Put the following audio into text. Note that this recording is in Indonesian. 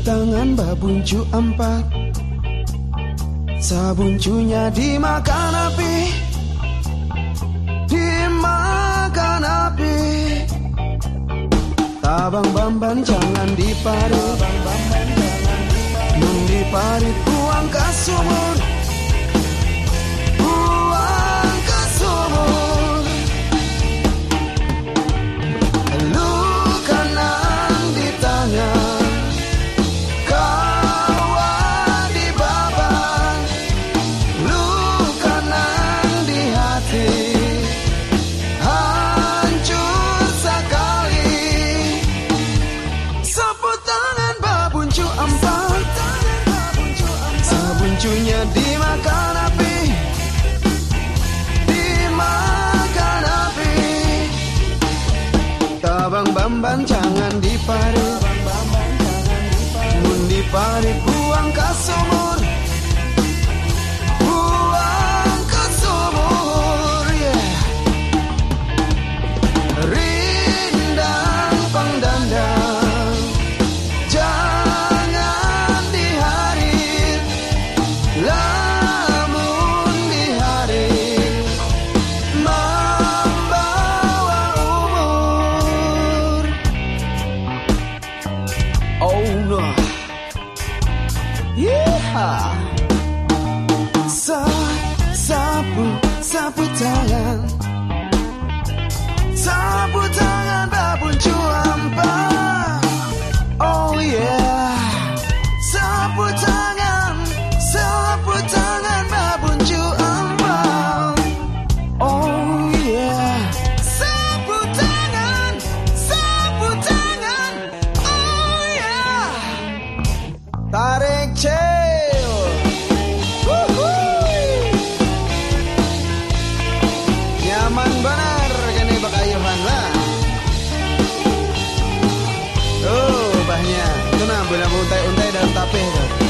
tangan babuncu empat, sabuncunya dimakan api, dimakan api. Tabang bamban jangan diparit, mun diparit buang ke sumur, buang ke sumur. Luka nang di tangan, kawan di baban, luka nang di hati, hancur sekali. Sapu tangan babuncu empat, sabuncunya dimakan api, dimakan api. Tabang bamban jangan diparit, mun diparit buang ke sumur, buang ke sumur, yeah. Rindang pangdandang jangan diharit, lamun diharit membawa umur. Oh no, yeah. Sapu tangan, sapu tangan babuncu empat. Oh yeah, sapu tangan babuncu empat. Oh yeah, sapu tangan, oh yeah. Tarik cel, nyaman benar kene bakayuhan lah. Oh, bahnya itu nah benar untai-untai dalam tapeh tuh.